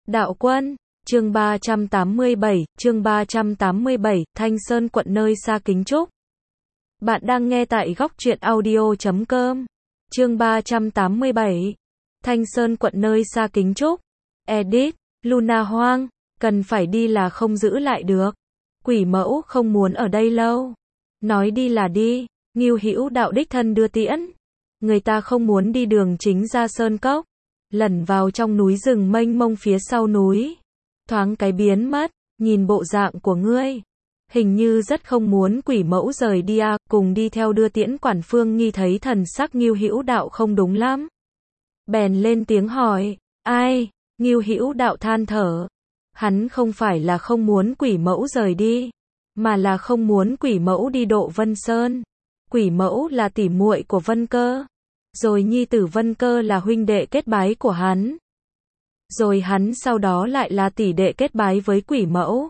Đạo Quân, chương 387, Thanh Sơn quận nơi xa kính chúc. Bạn đang nghe tại góc truyện audio.com. Chương 387, Thanh Sơn quận nơi xa kính chúc. Edit, Luna Hoang, cần phải đi là không giữ lại được. Quỷ mẫu không muốn ở đây lâu. Nói đi là đi, Ngưu Hữu Đạo đích thân đưa tiễn. Người ta không muốn đi đường chính ra sơn cốc, lẩn vào trong núi rừng mênh mông phía sau núi. Thoáng cái biến mất, nhìn bộ dạng của ngươi, hình như rất không muốn quỷ mẫu rời đi à, cùng đi theo đưa tiễn. Quản Phương Nghi thấy thần sắc Ngưu Hữu Đạo không đúng lắm, bèn lên tiếng hỏi, ai? Ngưu Hữu Đạo than thở, hắn không phải là không muốn quỷ mẫu rời đi, mà là không muốn quỷ mẫu đi Độ Vân Sơn. Quỷ mẫu là tỉ muội của Vân Cơ, rồi nhi tử Vân Cơ là huynh đệ kết bái của hắn, rồi hắn sau đó lại là tỷ đệ kết bái với quỷ mẫu.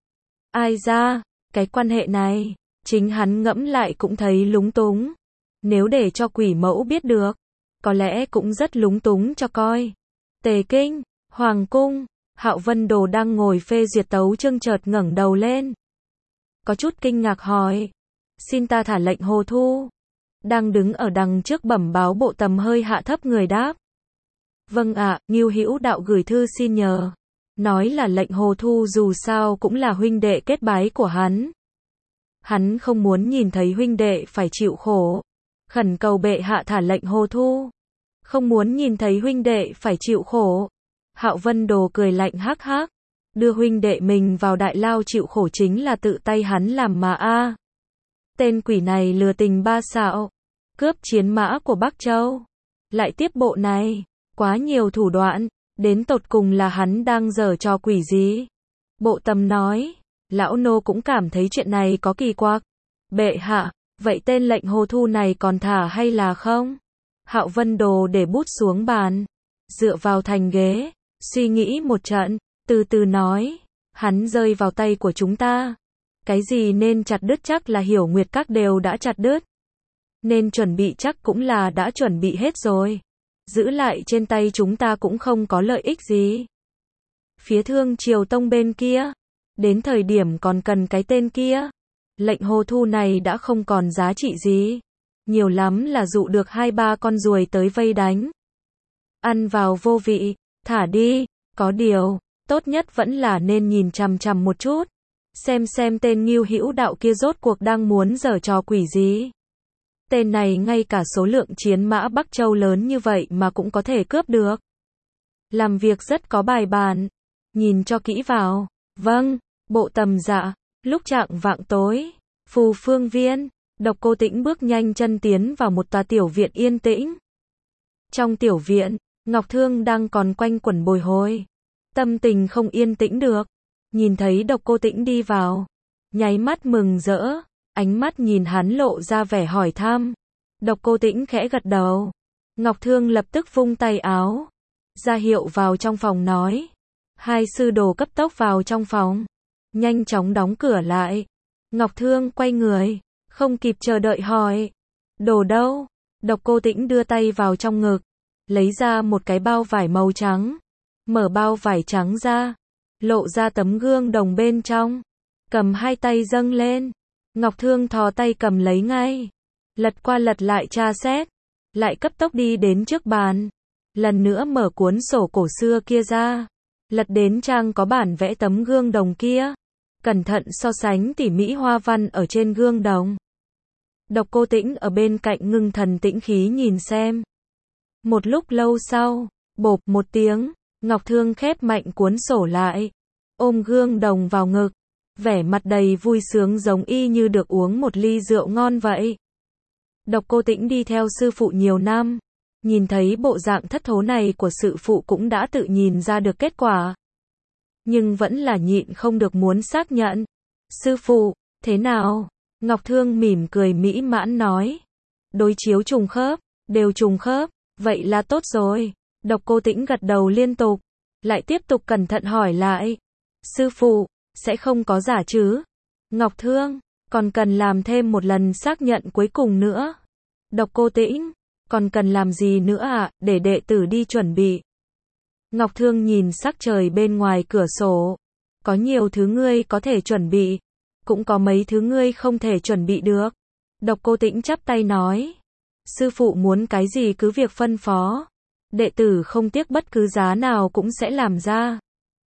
Ai ra, cái quan hệ này, chính hắn ngẫm lại cũng thấy lúng túng. Nếu để cho quỷ mẫu biết được, có lẽ cũng rất lúng túng cho coi. Tề Kinh, Hoàng Cung, Hạo Vân Đồ đang ngồi phê duyệt tấu chương chợt ngẩng đầu lên, có chút kinh ngạc hỏi, xin ta thả lệnh Hồ Thu. Đang đứng ở đằng trước bẩm báo Bộ Tầm hơi hạ thấp người đáp. Vâng ạ, Ngưu Hữu Đạo gửi thư xin nhờ. Nói là lệnh Hồ Thu dù sao cũng là huynh đệ kết bái của hắn. Hắn không muốn nhìn thấy huynh đệ phải chịu khổ. Khẩn cầu bệ hạ thả lệnh Hồ Thu. Không muốn nhìn thấy huynh đệ phải chịu khổ. Hạo Vân Đồ cười lạnh hắc hắc. Đưa huynh đệ mình vào đại lao chịu khổ chính là tự tay hắn làm mà a. Tên quỷ này lừa tình ba xạo, cướp chiến mã của Bắc Châu, lại tiếp bộ này, quá nhiều thủ đoạn, đến tột cùng là hắn đang giở trò quỷ gì? Bộ Tầm nói, lão nô cũng cảm thấy chuyện này có kỳ quặc. Bệ hạ, vậy tên lệnh Hồ Thu này còn thả hay là không? Hạo Vân Đồ để bút xuống bàn, dựa vào thành ghế, suy nghĩ một trận, từ từ nói, hắn rơi vào tay của chúng ta. Cái gì nên chặt đứt chắc là Hiểu Nguyệt Các đều đã chặt đứt. Nên chuẩn bị chắc cũng là đã chuẩn bị hết rồi. Giữ lại trên tay chúng ta cũng không có lợi ích gì. Phía Thương Triều Tông bên kia, đến thời điểm còn cần cái tên kia, lệnh Hồ Thu này đã không còn giá trị gì. Nhiều lắm là dụ được 2-3 con ruồi tới vây đánh. Ăn vào vô vị, thả đi, có điều, tốt nhất vẫn là nên nhìn chằm chằm một chút. Xem tên Ngưu Hữu Đạo kia rốt cuộc đang muốn giở trò quỷ gì. Tên này ngay cả số lượng chiến mã Bắc Châu lớn như vậy mà cũng có thể cướp được. Làm việc rất có bài bản. Nhìn cho kỹ vào. Vâng, Bộ Tầm dạ. Lúc chạng vạng tối, Phù Phương Viên, Độc Cô Tĩnh bước nhanh chân tiến vào một tòa tiểu viện yên tĩnh. Trong tiểu viện, Ngọc Thương đang còn quanh quẩn bồi hồi. Tâm tình không yên tĩnh được. Nhìn thấy Độc Cô Tĩnh đi vào, nháy mắt mừng rỡ, ánh mắt nhìn hắn lộ ra vẻ hỏi thăm. Độc Cô Tĩnh khẽ gật đầu. Ngọc Thương lập tức vung tay áo, ra hiệu vào trong phòng nói. Hai sư đồ cấp tốc vào trong phòng, nhanh chóng đóng cửa lại. Ngọc Thương quay người, không kịp chờ đợi hỏi. Đồ đâu? Độc Cô Tĩnh đưa tay vào trong ngực, lấy ra một cái bao vải màu trắng. Mở bao vải trắng ra, lộ ra tấm gương đồng bên trong, cầm hai tay dâng lên. Ngọc Thương thò tay cầm lấy ngay, lật qua lật lại tra xét, lại cấp tốc đi đến trước bàn, lần nữa mở cuốn sổ cổ xưa kia ra, lật đến trang có bản vẽ tấm gương đồng kia, cẩn thận so sánh tỉ mỉ hoa văn ở trên gương đồng. Độc Cô Tĩnh ở bên cạnh ngưng thần tĩnh khí nhìn xem. Một lúc lâu sau, bộp một tiếng, Ngọc Thương khép mạnh cuốn sổ lại, ôm gương đồng vào ngực, vẻ mặt đầy vui sướng giống y như được uống một ly rượu ngon vậy. Độc Cô Tĩnh đi theo sư phụ nhiều năm, nhìn thấy bộ dạng thất thố này của sư phụ cũng đã tự nhìn ra được kết quả. Nhưng vẫn là nhịn không được muốn xác nhận. Sư phụ, thế nào? Ngọc Thương mỉm cười mỹ mãn nói. Đối chiếu trùng khớp, đều trùng khớp, vậy là tốt rồi. Độc Cô Tĩnh gật đầu liên tục, lại tiếp tục cẩn thận hỏi lại. Sư phụ, sẽ không có giả chứ? Ngọc Thương, còn cần làm thêm một lần xác nhận cuối cùng nữa. Độc Cô Tĩnh, còn cần làm gì nữa ạ, để đệ tử đi chuẩn bị. Ngọc Thương nhìn sắc trời bên ngoài cửa sổ. Có nhiều thứ ngươi có thể chuẩn bị, cũng có mấy thứ ngươi không thể chuẩn bị được. Độc Cô Tĩnh chắp tay nói. Sư phụ muốn cái gì cứ việc phân phó. Đệ tử không tiếc bất cứ giá nào cũng sẽ làm ra.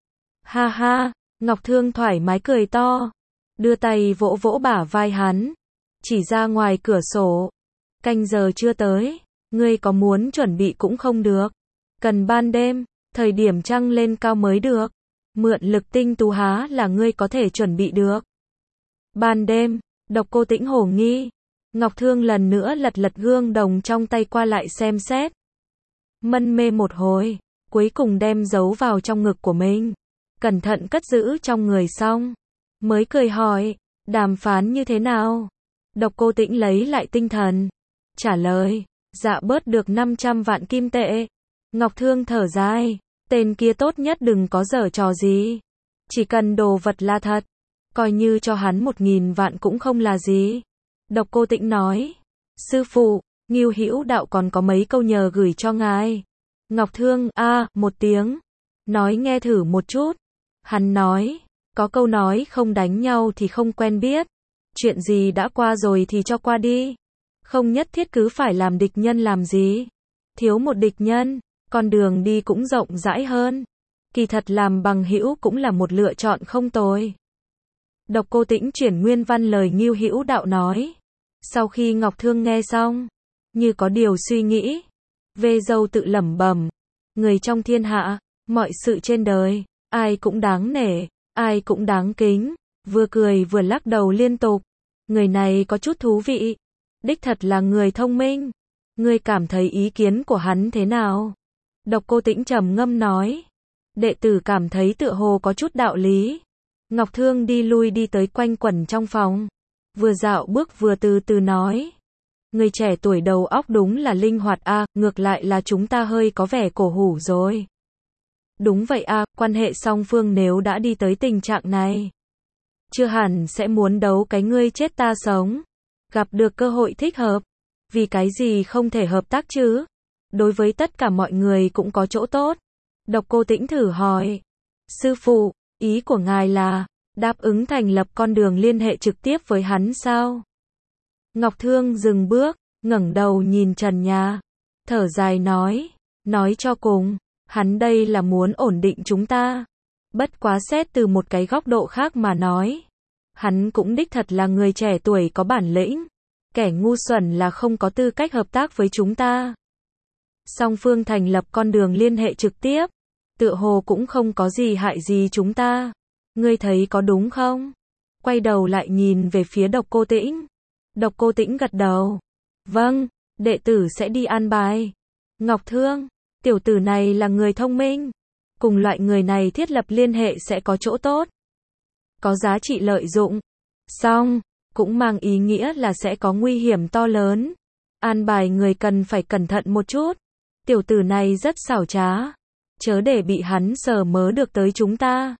Ha ha, Ngọc Thương thoải mái cười to. Đưa tay vỗ vỗ bả vai hắn. Chỉ ra ngoài cửa sổ. Canh giờ chưa tới. Ngươi có muốn chuẩn bị cũng không được. Cần ban đêm, thời điểm trăng lên cao mới được. Mượn lực tinh tú há là ngươi có thể chuẩn bị được. Ban đêm, Độc Cô Tĩnh hổ nghi. Ngọc Thương lần nữa lật lật gương đồng trong tay qua lại xem xét. Mân mê một hồi, cuối cùng đem giấu vào trong ngực của mình. Cẩn thận cất giữ trong người xong. Mới cười hỏi, đàm phán như thế nào? Độc Cô Tĩnh lấy lại tinh thần. Trả lời, dạ bớt được 500 vạn kim tệ. Ngọc Thương thở dài, tên kia tốt nhất đừng có giở trò gì. Chỉ cần đồ vật là thật, coi như cho hắn 1.000 vạn cũng không là gì. Độc Cô Tĩnh nói, sư phụ, Ngưu Hữu Đạo còn có mấy câu nhờ gửi cho ngài. Ngọc Thương, một tiếng. Nói nghe thử một chút. Hắn nói, có câu nói không đánh nhau thì không quen biết. Chuyện gì đã qua rồi thì cho qua đi. Không nhất thiết cứ phải làm địch nhân làm gì. Thiếu một địch nhân, con đường đi cũng rộng rãi hơn. Kỳ thật làm bằng hữu cũng là một lựa chọn không tồi. Độc Cô Tĩnh chuyển nguyên văn lời Ngưu Hữu Đạo nói. Sau khi Ngọc Thương nghe xong, như có điều suy nghĩ. Vê dâu tự lẩm bẩm. Người trong thiên hạ, mọi sự trên đời, ai cũng đáng nể, ai cũng đáng kính. Vừa cười vừa lắc đầu liên tục. Người này có chút thú vị. Đích thật là người thông minh. Ngươi cảm thấy ý kiến của hắn thế nào? Độc Cô Tĩnh trầm ngâm nói. Đệ tử cảm thấy tựa hồ có chút đạo lý. Ngọc Thương đi lui đi tới quanh quẩn trong phòng. Vừa dạo bước vừa từ từ nói. Người trẻ tuổi đầu óc đúng là linh hoạt ngược lại là chúng ta hơi có vẻ cổ hủ rồi. Đúng vậy quan hệ song phương nếu đã đi tới tình trạng này. Chưa hẳn sẽ muốn đấu cái ngươi chết ta sống. Gặp được cơ hội thích hợp. Vì cái gì không thể hợp tác chứ? Đối với tất cả mọi người cũng có chỗ tốt. Độc Cô Tĩnh thử hỏi. Sư phụ, ý của ngài là đáp ứng thành lập con đường liên hệ trực tiếp với hắn sao? Ngọc Thương dừng bước, ngẩng đầu nhìn trần nhà. Thở dài nói cho cùng, hắn đây là muốn ổn định chúng ta. Bất quá xét từ một cái góc độ khác mà nói. Hắn cũng đích thật là người trẻ tuổi có bản lĩnh. Kẻ ngu xuẩn là không có tư cách hợp tác với chúng ta. Song phương thành lập con đường liên hệ trực tiếp. Tựa hồ cũng không có gì hại gì chúng ta. Ngươi thấy có đúng không? Quay đầu lại nhìn về phía Độc Cô Tĩnh. Độc Cô Tĩnh gật đầu. Vâng, đệ tử sẽ đi an bài. Ngọc Thương, tiểu tử này là người thông minh. Cùng loại người này thiết lập liên hệ sẽ có chỗ tốt. Có giá trị lợi dụng. Xong, cũng mang ý nghĩa là sẽ có nguy hiểm to lớn. An bài người cần phải cẩn thận một chút. Tiểu tử này rất xảo trá. Chớ để bị hắn sờ mớ được tới chúng ta.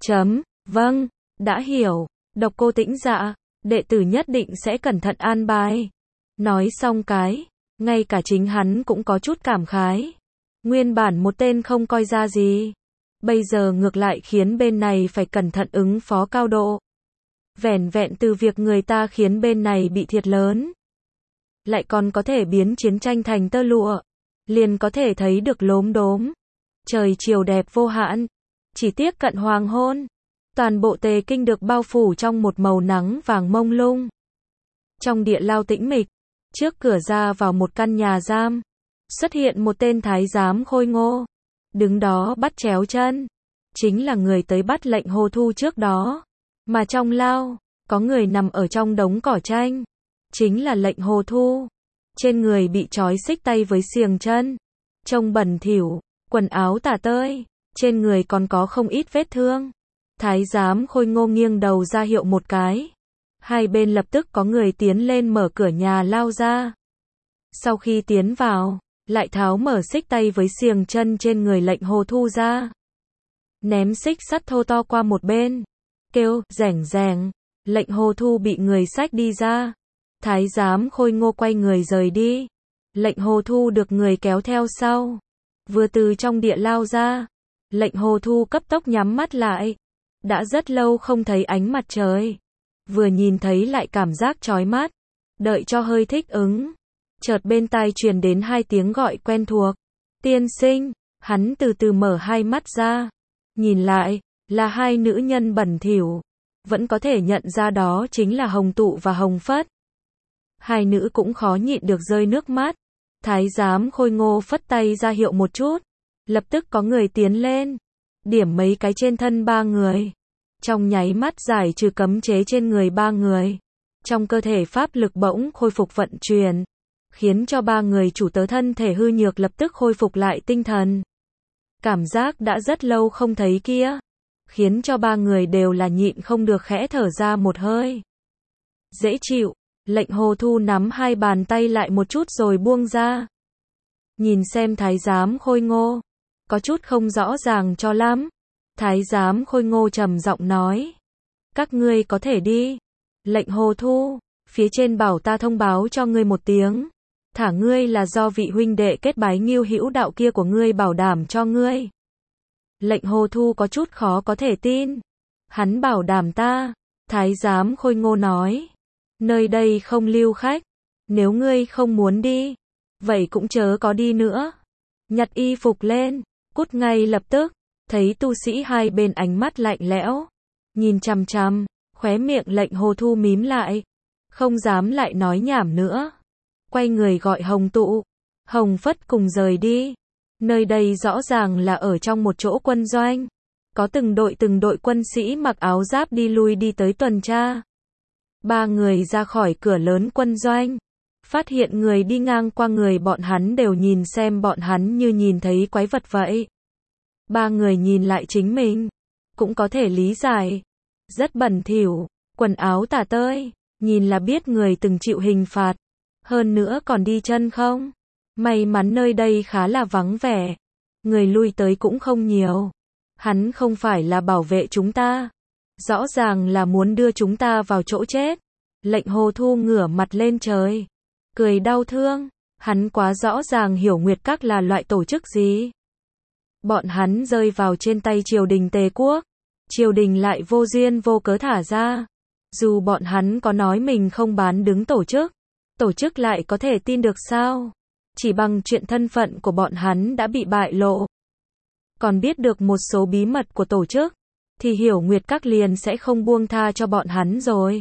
Vâng, đã hiểu. Độc Cô Tĩnh dạ, đệ tử nhất định sẽ cẩn thận an bài. Nói xong ngay cả chính hắn cũng có chút cảm khái. Nguyên bản một tên không coi ra gì. Bây giờ ngược lại khiến bên này phải cẩn thận ứng phó cao độ. Vẻn vẹn từ việc người ta khiến bên này bị thiệt lớn. Lại còn có thể biến chiến tranh thành tơ lụa. Liền có thể thấy được lốm đốm. Trời chiều đẹp vô hạn. Chỉ tiếc cận hoàng hôn. Toàn bộ Tề Kinh được bao phủ trong một màu nắng vàng mông lung. Trong địa lao tĩnh mịch, trước cửa ra vào một căn nhà giam, xuất hiện một tên thái giám khôi ngô. Đứng đó bắt chéo chân. Chính là người tới bắt lệnh Hồ Thu trước đó. Mà trong lao, có người nằm ở trong đống cỏ tranh. Chính là lệnh Hồ Thu. Trên người bị trói xích tay với xiềng chân. Trông bẩn thỉu, quần áo tả tơi. Trên người còn có không ít vết thương. Thái giám khôi ngô nghiêng đầu ra hiệu một cái. Hai bên lập tức có người tiến lên mở cửa nhà lao ra. Sau khi tiến vào, lại tháo mở xích tay với xiềng chân trên người lệnh Hồ Thu ra. Ném xích sắt thô to qua một bên. Kêu, rẻng rẻng. Lệnh Hồ Thu bị người xách đi ra. Thái giám khôi ngô quay người rời đi. Lệnh Hồ Thu được người kéo theo sau. vừa từ trong địa lao ra. Lệnh Hồ Thu cấp tốc nhắm mắt lại. Đã rất lâu không thấy ánh mặt trời. Vừa nhìn thấy lại cảm giác chói mắt. Đợi cho hơi thích ứng. Chợt bên tai truyền đến hai tiếng gọi quen thuộc. Tiên sinh, hắn từ từ mở hai mắt ra. Nhìn lại, là hai nữ nhân bẩn thỉu. Vẫn có thể nhận ra đó chính là Hồng Tụ và Hồng Phất. Hai nữ cũng khó nhịn được rơi nước mắt. Thái giám Khôi Ngô phất tay ra hiệu một chút. Lập tức có người tiến lên. Điểm mấy cái trên thân ba người. Trong nháy mắt giải trừ cấm chế trên người ba người. Trong cơ thể pháp lực bỗng khôi phục vận chuyển. Khiến cho ba người chủ tớ thân thể hư nhược lập tức khôi phục lại tinh thần. Cảm giác đã rất lâu không thấy kia. Khiến cho ba người đều là nhịn không được khẽ thở ra một hơi. Dễ chịu. Lệnh Hồ Thu nắm hai bàn tay lại một chút rồi buông ra. Nhìn xem Thái giám Khôi Ngô. Có chút không rõ ràng cho lắm. Thái giám Khôi Ngô trầm giọng nói. Các ngươi có thể đi. Lệnh Hồ Thu, phía trên bảo ta thông báo cho ngươi một tiếng. Thả ngươi là do vị huynh đệ kết bái Ngưu Hữu Đạo kia của ngươi bảo đảm cho ngươi. Lệnh Hồ Thu có chút khó có thể tin. Hắn bảo đảm ta. Thái giám Khôi Ngô nói. Nơi đây không lưu khách. Nếu ngươi không muốn đi, vậy cũng chớ có đi nữa. Nhặt y phục lên, cút ngay lập tức. Thấy tu sĩ hai bên ánh mắt lạnh lẽo. Nhìn chằm chằm, khóe miệng Lệnh Hồ Thu mím lại. Không dám lại nói nhảm nữa. Quay người gọi Hồng Tụ, Hồng Phất cùng rời đi. Nơi đây rõ ràng là ở trong một chỗ quân doanh. Có từng đội quân sĩ mặc áo giáp đi lui đi tới tuần tra. Ba người ra khỏi cửa lớn quân doanh. Phát hiện người đi ngang qua người bọn hắn đều nhìn xem bọn hắn như nhìn thấy quái vật vậy. Ba người nhìn lại chính mình. Cũng có thể lý giải. Rất bẩn thỉu, quần áo tả tơi. Nhìn là biết người từng chịu hình phạt. Hơn nữa còn đi chân không. May mắn nơi đây khá là vắng vẻ. Người lui tới cũng không nhiều. Hắn không phải là bảo vệ chúng ta. Rõ ràng là muốn đưa chúng ta vào chỗ chết. Lệnh Hồ Thu ngửa mặt lên trời. Cười đau thương. Hắn quá rõ ràng hiểu Nguyệt Các là loại tổ chức gì. Bọn hắn rơi vào trên tay triều đình Tề Quốc. Triều đình lại vô duyên vô cớ thả ra. Dù bọn hắn có nói mình không bán đứng tổ chức lại có thể tin được sao? Chỉ bằng chuyện thân phận của bọn hắn đã bị bại lộ. Còn biết được một số bí mật của tổ chức, thì hiểu Nguyệt Các liền sẽ không buông tha cho bọn hắn rồi.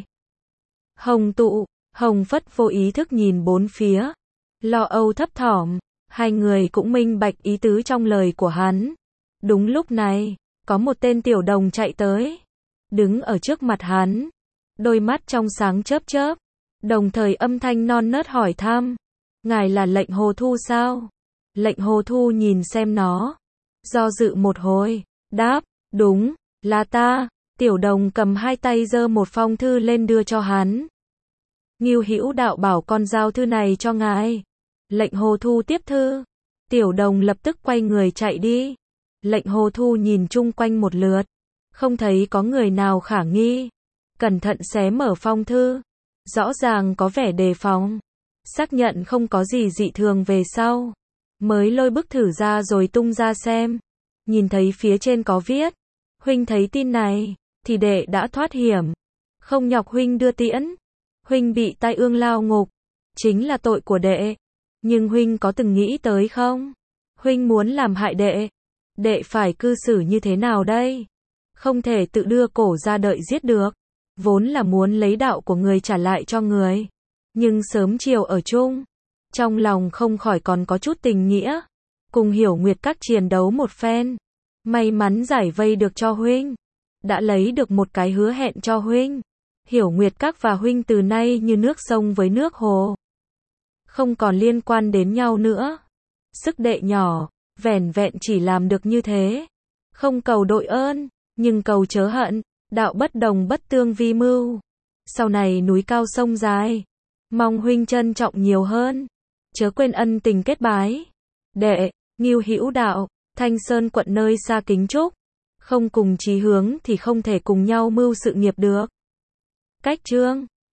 Hồng Tụ, Hồng Phất vô ý thức nhìn bốn phía. Lo âu thấp thỏm, hai người cũng minh bạch ý tứ trong lời của hắn. Đúng lúc này, có một tên tiểu đồng chạy tới. Đứng ở trước mặt hắn. Đôi mắt trong sáng chớp chớp. Đồng thời âm thanh non nớt hỏi thăm. Ngài là Lệnh Hồ Thu sao? Lệnh Hồ Thu nhìn xem nó. Do dự một hồi. Đáp, đúng, là ta. Tiểu đồng cầm hai tay giơ một phong thư lên đưa cho hắn. Ngưu Hữu Đạo bảo con giao thư này cho ngài. Lệnh Hồ Thu tiếp thư. Tiểu đồng lập tức quay người chạy đi. Lệnh Hồ Thu nhìn chung quanh một lượt. Không thấy có người nào khả nghi. Cẩn thận xé mở phong thư. Rõ ràng có vẻ đề phòng. Xác nhận không có gì dị thường về sau. Mới lôi bức thử ra rồi tung ra xem. Nhìn thấy phía trên có viết. Huynh thấy tin này, thì đệ đã thoát hiểm. Không nhọc huynh đưa tiễn. Huynh bị tai ương lao ngục. Chính là tội của đệ. Nhưng huynh có từng nghĩ tới không? Huynh muốn làm hại đệ. Đệ phải cư xử như thế nào đây? Không thể tự đưa cổ ra đợi giết được. Vốn là muốn lấy đạo của người trả lại cho người. Nhưng sớm chiều ở chung. Trong lòng không khỏi còn có chút tình nghĩa. Cùng hiểu Nguyệt Các chiến đấu một phen. May mắn giải vây được cho huynh. Đã lấy được một cái hứa hẹn cho huynh. Hiểu Nguyệt Các và huynh từ nay như nước sông với nước hồ. Không còn liên quan đến nhau nữa. Sức đệ nhỏ, vẻn vẹn chỉ làm được như thế. Không cầu đội ơn, nhưng cầu chớ hận. Đạo bất đồng bất tương vi mưu. Sau này núi cao sông dài. Mong huynh trân trọng nhiều hơn. Chớ quên ân tình kết bái. Đệ, Ngưu Hữu Đạo, Thanh Sơn quận nơi xa kính chúc. Không cùng chí hướng thì không thể cùng nhau mưu sự nghiệp được. Cách chương